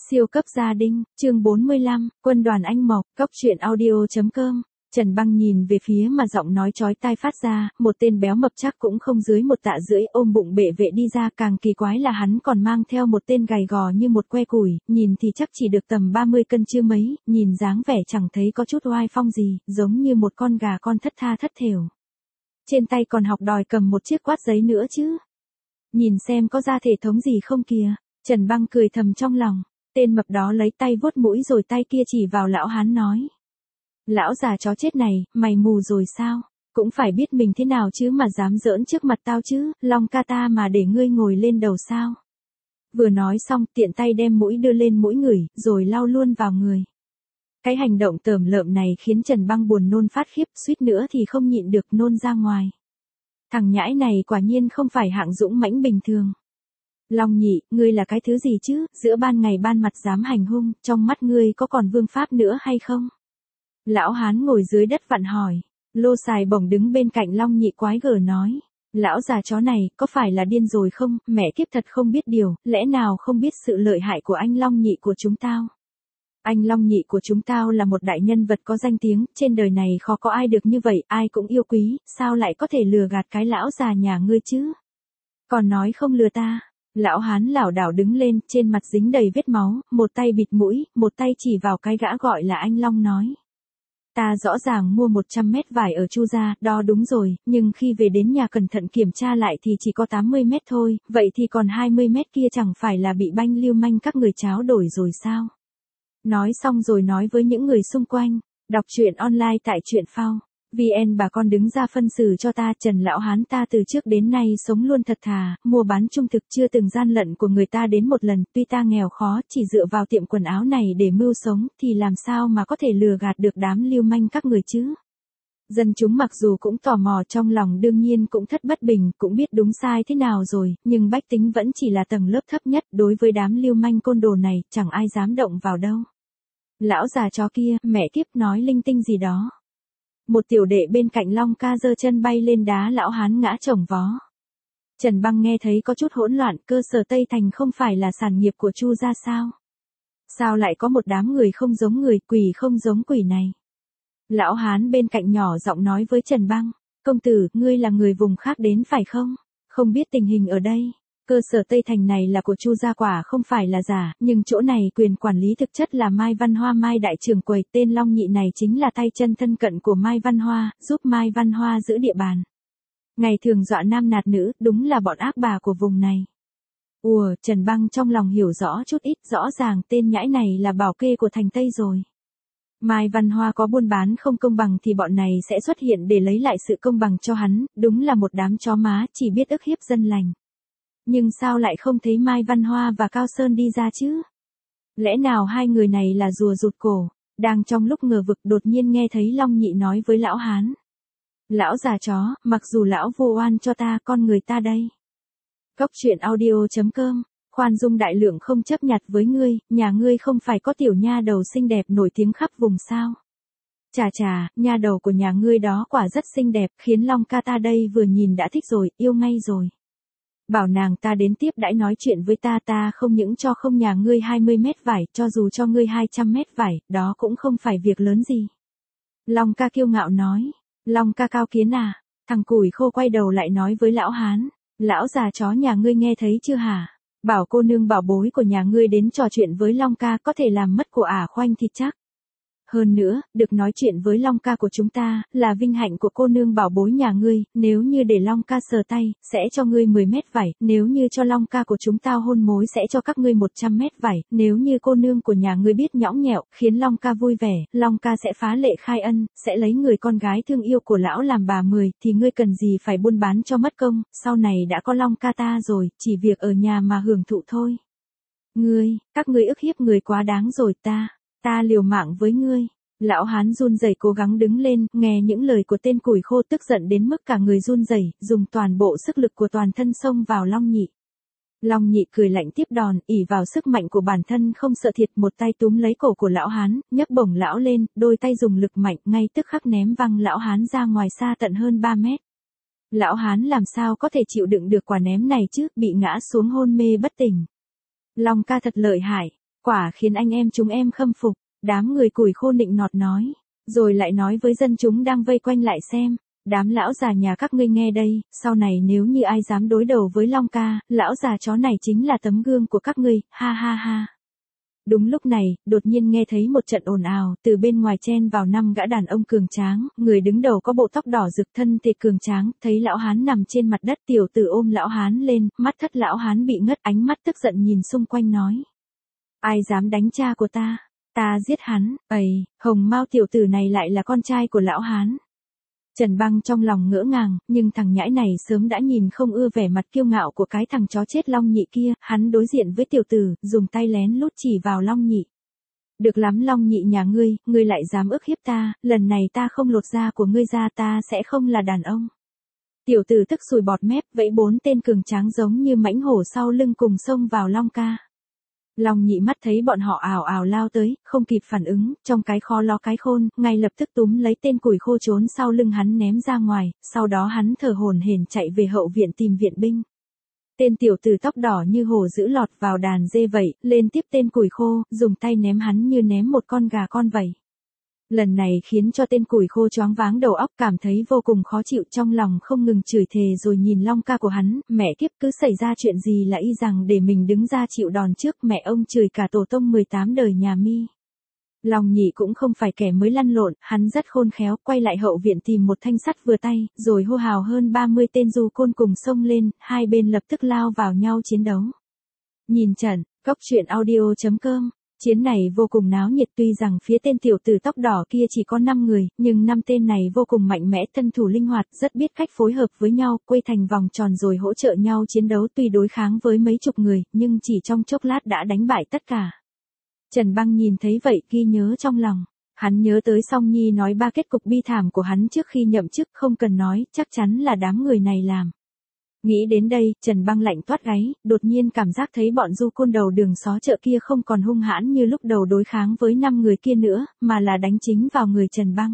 Siêu cấp gia đình, chương 45, quân đoàn anh Mộc, cóc truyện audio.com. Trần Băng nhìn về phía mà giọng nói chói tai phát ra, một tên béo mập chắc cũng không dưới 1 tạ rưỡi ôm bụng bệ vệ đi ra, càng kỳ quái là hắn còn mang theo một tên gầy gò như một que củi, nhìn thì chắc chỉ được tầm 30 cân chưa mấy, nhìn dáng vẻ chẳng thấy có chút oai phong gì, giống như một con gà con thất tha thất thểu. Trên tay còn học đòi cầm một chiếc quát giấy nữa chứ. Nhìn xem có ra thể thống gì không kìa, Trần Băng cười thầm trong lòng. Tên mập đó lấy tay vuốt mũi rồi tay kia chỉ vào lão hán nói. Lão già chó chết này, mày mù rồi sao? Cũng phải biết mình thế nào chứ mà dám giỡn trước mặt tao chứ, Long ca ta mà để ngươi ngồi lên đầu sao? Vừa nói xong tiện tay đem mũi đưa lên mũi ngửi, rồi lau luôn vào người. Cái hành động tởm lợm này khiến Trần Băng buồn nôn phát khiếp, suýt nữa thì không nhịn được nôn ra ngoài. Thằng nhãi này quả nhiên không phải hạng dũng mãnh bình thường. Long nhị, ngươi là cái thứ gì chứ, giữa ban ngày ban mặt dám hành hung, trong mắt ngươi có còn vương pháp nữa hay không? Lão hán ngồi dưới đất vặn hỏi. Lô Sài bổng đứng bên cạnh Long nhị quái gở nói. Lão già chó này, có phải là điên rồi không, mẹ kiếp thật không biết điều, lẽ nào không biết sự lợi hại của anh Long nhị của chúng tao? Anh Long nhị của chúng tao là một đại nhân vật có danh tiếng, trên đời này khó có ai được như vậy, ai cũng yêu quý, sao lại có thể lừa gạt cái lão già nhà ngươi chứ? Còn nói không lừa ta. Lão hán lảo đảo đứng lên, trên mặt dính đầy vết máu, một tay bịt mũi, một tay chỉ vào cái gã gọi là anh Long nói. Ta rõ ràng mua 100 mét vải ở Chu gia, đo đúng rồi, nhưng khi về đến nhà cẩn thận kiểm tra lại thì chỉ có 80 mét thôi, vậy thì còn 20 mét kia chẳng phải là bị banh lưu manh các người tráo đổi rồi sao? Nói xong rồi nói với những người xung quanh, đọc truyện online tại truyện phao. VN bà con đứng ra phân xử cho ta, Trần lão hán ta từ trước đến nay sống luôn thật thà, mua bán trung thực chưa từng gian lận của người ta đến một lần, tuy ta nghèo khó chỉ dựa vào tiệm quần áo này để mưu sống thì làm sao mà có thể lừa gạt được đám lưu manh các người chứ. Dân chúng mặc dù cũng tò mò trong lòng đương nhiên cũng thất bất bình, cũng biết đúng sai thế nào rồi, nhưng bách tính vẫn chỉ là tầng lớp thấp nhất, đối với đám lưu manh côn đồ này chẳng ai dám động vào đâu. Lão già chó kia, mẹ kiếp nói linh tinh gì đó. Một tiểu đệ bên cạnh Long ca giơ chân bay lên đá lão hán ngã chồng vó. Trần Băng nghe thấy có chút hỗn loạn, cơ sở Tây Thành không phải là sản nghiệp của Chu gia sao? Sao lại có một đám người không giống người, quỷ không giống quỷ này? Lão hán bên cạnh nhỏ giọng nói với Trần Băng, công tử, ngươi là người vùng khác đến phải không? Không biết tình hình ở đây. Cơ sở Tây Thành này là của Chu gia quả không phải là giả, nhưng chỗ này quyền quản lý thực chất là Mai Văn Hoa Mai đại trưởng quầy, tên Long nhị này chính là tay chân thân cận của Mai Văn Hoa, giúp Mai Văn Hoa giữ địa bàn. Ngày thường dọa nam nạt nữ, đúng là bọn ác bà của vùng này. Trần Băng trong lòng hiểu rõ chút ít, rõ ràng tên nhãi này là bảo kê của thành Tây rồi. Mai Văn Hoa có buôn bán không công bằng thì bọn này sẽ xuất hiện để lấy lại sự công bằng cho hắn, đúng là một đám chó má chỉ biết ức hiếp dân lành. Nhưng sao lại không thấy Mai Văn Hoa và Cao Sơn đi ra chứ? Lẽ nào hai người này là rùa rụt cổ? Đang trong lúc ngờ vực đột nhiên nghe thấy Long nhị nói với lão hán. Lão già chó, mặc dù lão vu oan cho ta, con người ta đây. Cóc truyện audio.com, khoan dung đại lượng không chấp nhặt với ngươi, nhà ngươi không phải có tiểu nha đầu xinh đẹp nổi tiếng khắp vùng sao? Chà, nha đầu của nhà ngươi đó quả rất xinh đẹp, khiến Long ca ta đây vừa nhìn đã thích rồi, yêu ngay rồi. Bảo nàng ta đến tiếp đãi nói chuyện với ta không những cho không nhà ngươi 20 mét vải, cho dù cho ngươi 200 mét vải, đó cũng không phải việc lớn gì. Long ca kiêu ngạo nói. Long ca cao kiến à? Thằng củi khô quay đầu lại nói với lão hán. Lão già chó nhà ngươi nghe thấy chưa hả? Bảo cô nương bảo bối của nhà ngươi đến trò chuyện với Long ca có thể làm mất của ả khoanh thịt chắc. Hơn nữa, được nói chuyện với Long ca của chúng ta, là vinh hạnh của cô nương bảo bối nhà ngươi, nếu như để Long ca sờ tay, sẽ cho ngươi 10 mét vải, nếu như cho Long ca của chúng ta hôn mối sẽ cho các ngươi 100 mét vải, nếu như cô nương của nhà ngươi biết nhõng nhẽo, khiến Long ca vui vẻ, Long ca sẽ phá lệ khai ân, sẽ lấy người con gái thương yêu của lão làm bà 10, thì ngươi cần gì phải buôn bán cho mất công, sau này đã có Long ca ta rồi, chỉ việc ở nhà mà hưởng thụ thôi. Các ngươi ức hiếp người quá đáng rồi ta liều mạng với ngươi. Lão hán run rẩy cố gắng đứng lên, nghe những lời của tên củi khô tức giận đến mức cả người run rẩy, dùng toàn bộ sức lực của toàn thân xông vào Long nhị. Long nhị cười lạnh tiếp đòn, ỷ vào sức mạnh của bản thân không sợ thiệt, một tay túm lấy cổ của lão hán, nhấc bổng lão lên, đôi tay dùng lực mạnh, ngay tức khắc ném văng lão hán ra ngoài xa tận hơn 3 mét. Lão hán làm sao có thể chịu đựng được quả ném này chứ, bị ngã xuống hôn mê bất tỉnh. Long ca thật lợi hại. Quả khiến anh em chúng em khâm phục, đám người củi khô nịnh nọt nói, rồi lại nói với dân chúng đang vây quanh lại xem. Đám lão già nhà các ngươi nghe đây, sau này nếu như ai dám đối đầu với Long ca, lão già chó này chính là tấm gương của các ngươi, ha ha ha. Đúng lúc này, đột nhiên nghe thấy một trận ồn ào, từ bên ngoài chen vào 5 gã đàn ông cường tráng, người đứng đầu có bộ tóc đỏ rực thân thể cường tráng, thấy lão hán nằm trên mặt đất, tiểu tử ôm lão hán lên, mắt thất lão hán bị ngất, ánh mắt tức giận nhìn xung quanh nói. Ai dám đánh cha của ta? Ta giết hắn, Hồng Mao tiểu tử này lại là con trai của lão hán. Trần Băng trong lòng ngỡ ngàng, nhưng thằng nhãi này sớm đã nhìn không ưa vẻ mặt kiêu ngạo của cái thằng chó chết Long Nhị kia, hắn đối diện với tiểu tử, dùng tay lén lút chỉ vào Long Nhị. Được lắm Long Nhị nhà ngươi lại dám ức hiếp ta, lần này ta không lột da của ngươi ra ta sẽ không là đàn ông. Tiểu tử tức sùi bọt mép, vẫy 4 tên cường tráng giống như mãnh hổ sau lưng cùng xông vào Long ca. Long Nhị mắt thấy bọn họ ào ào lao tới, không kịp phản ứng, trong cái khó lo cái khôn, ngay lập tức túm lấy tên củi khô trốn sau lưng hắn ném ra ngoài, sau đó hắn thở hổn hển chạy về hậu viện tìm viện binh. Tên tiểu tử tóc đỏ như hổ dữ lọt vào đàn dê vậy, lên tiếp tên củi khô, dùng tay ném hắn như ném một con gà con vậy. Lần này khiến cho tên củi khô choáng váng đầu óc, cảm thấy vô cùng khó chịu, trong lòng không ngừng chửi thề, rồi nhìn Long ca của hắn, mẹ kiếp, cứ xảy ra chuyện gì là y rằng để mình đứng ra chịu đòn trước, mẹ ông chửi cả tổ tông 18 đời nhà mi. Long Nhị cũng không phải kẻ mới lăn lộn, hắn rất khôn khéo, quay lại hậu viện tìm một thanh sắt vừa tay, rồi hô hào hơn 30 tên du côn cùng xông lên, hai bên lập tức lao vào nhau chiến đấu. Nhìn trận, cốc truyện audio.com. Chiến này vô cùng náo nhiệt, tuy rằng phía tên tiểu tử tóc đỏ kia chỉ có 5 người, nhưng 5 tên này vô cùng mạnh mẽ, thân thủ linh hoạt, rất biết cách phối hợp với nhau, quây thành vòng tròn rồi hỗ trợ nhau chiến đấu, tuy đối kháng với mấy chục người, nhưng chỉ trong chốc lát đã đánh bại tất cả. Trần Băng nhìn thấy vậy, ghi nhớ trong lòng. Hắn nhớ tới Song Nhi nói 3 kết cục bi thảm của hắn trước khi nhậm chức, không cần nói, chắc chắn là đám người này làm. Nghĩ đến đây, Trần Băng lạnh toát gáy, đột nhiên cảm giác thấy bọn du côn đầu đường xó chợ kia không còn hung hãn như lúc đầu đối kháng với 5 người kia nữa, mà là đánh chính vào người Trần Băng.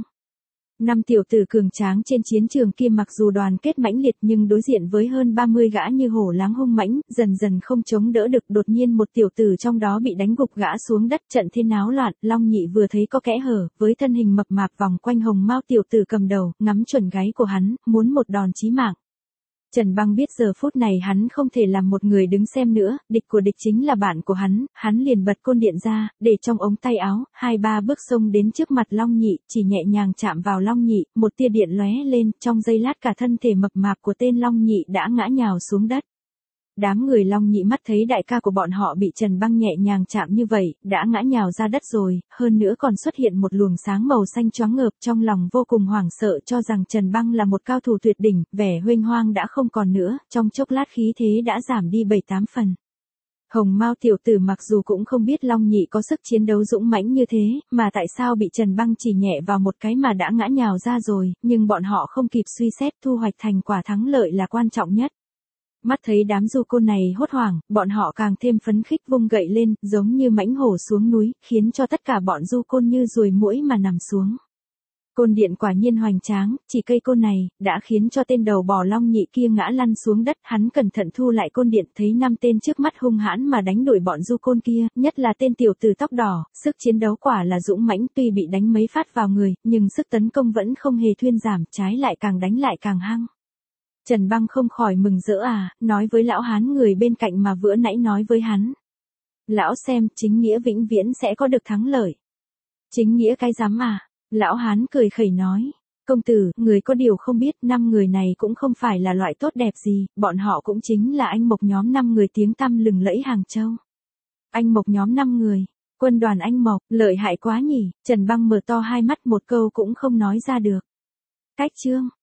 5 tiểu tử cường tráng trên chiến trường kia mặc dù đoàn kết mãnh liệt nhưng đối diện với hơn 30 gã như hổ láng hung mãnh, dần dần không chống đỡ được, đột nhiên một tiểu tử trong đó bị đánh gục gã xuống đất, trận thiên náo loạn, Long Nhị vừa thấy có kẽ hở, với thân hình mập mạp vòng quanh Hồng Mao tiểu tử cầm đầu, ngắm chuẩn gáy của hắn, muốn một đòn chí mạng. Trần Băng biết giờ phút này hắn không thể làm một người đứng xem nữa, địch của địch chính là bạn của hắn liền bật côn điện ra, để trong ống tay áo, 2-3 bước xông đến trước mặt Long Nhị, chỉ nhẹ nhàng chạm vào Long Nhị, một tia điện lóe lên, trong giây lát cả thân thể mập mạp của tên Long Nhị đã ngã nhào xuống đất. Đám người Long Nhị mắt thấy đại ca của bọn họ bị Trần Băng nhẹ nhàng chạm như vậy, đã ngã nhào ra đất rồi, hơn nữa còn xuất hiện một luồng sáng màu xanh choáng ngợp, trong lòng vô cùng hoảng sợ, cho rằng Trần Băng là một cao thủ tuyệt đỉnh, vẻ huênh hoang đã không còn nữa, trong chốc lát khí thế đã giảm đi 7-8 phần. Hồng Mao tiểu tử mặc dù cũng không biết Long Nhị có sức chiến đấu dũng mãnh như thế, mà tại sao bị Trần Băng chỉ nhẹ vào một cái mà đã ngã nhào ra rồi, nhưng bọn họ không kịp suy xét, thu hoạch thành quả thắng lợi là quan trọng nhất. Mắt thấy đám du côn này hốt hoảng, bọn họ càng thêm phấn khích, vung gậy lên, giống như mãnh hổ xuống núi, khiến cho tất cả bọn du côn như ruồi muỗi mà nằm xuống. Côn điện quả nhiên hoành tráng, chỉ cây côn này, đã khiến cho tên đầu bò Long Nhị kia ngã lăn xuống đất, hắn cẩn thận thu lại côn điện, thấy 5 tên trước mắt hung hãn mà đánh đuổi bọn du côn kia, nhất là tên tiểu tử tóc đỏ, sức chiến đấu quả là dũng mãnh, tuy bị đánh mấy phát vào người, nhưng sức tấn công vẫn không hề thuyên giảm, trái lại càng đánh lại càng hăng. Trần Băng không khỏi mừng rỡ nói với lão hán người bên cạnh mà vừa nãy nói với hắn. Lão xem, chính nghĩa vĩnh viễn sẽ có được thắng lợi. Chính nghĩa cái rắm Lão hán cười khẩy nói. Công tử, người có điều không biết, 5 người này cũng không phải là loại tốt đẹp gì, bọn họ cũng chính là anh Mộc nhóm 5 người tiếng tăm lừng lẫy Hàng Châu. Anh Mộc nhóm 5 người, quân đoàn anh Mộc, lợi hại quá nhỉ, Trần Băng mở to hai mắt, một câu cũng không nói ra được. Cách chương.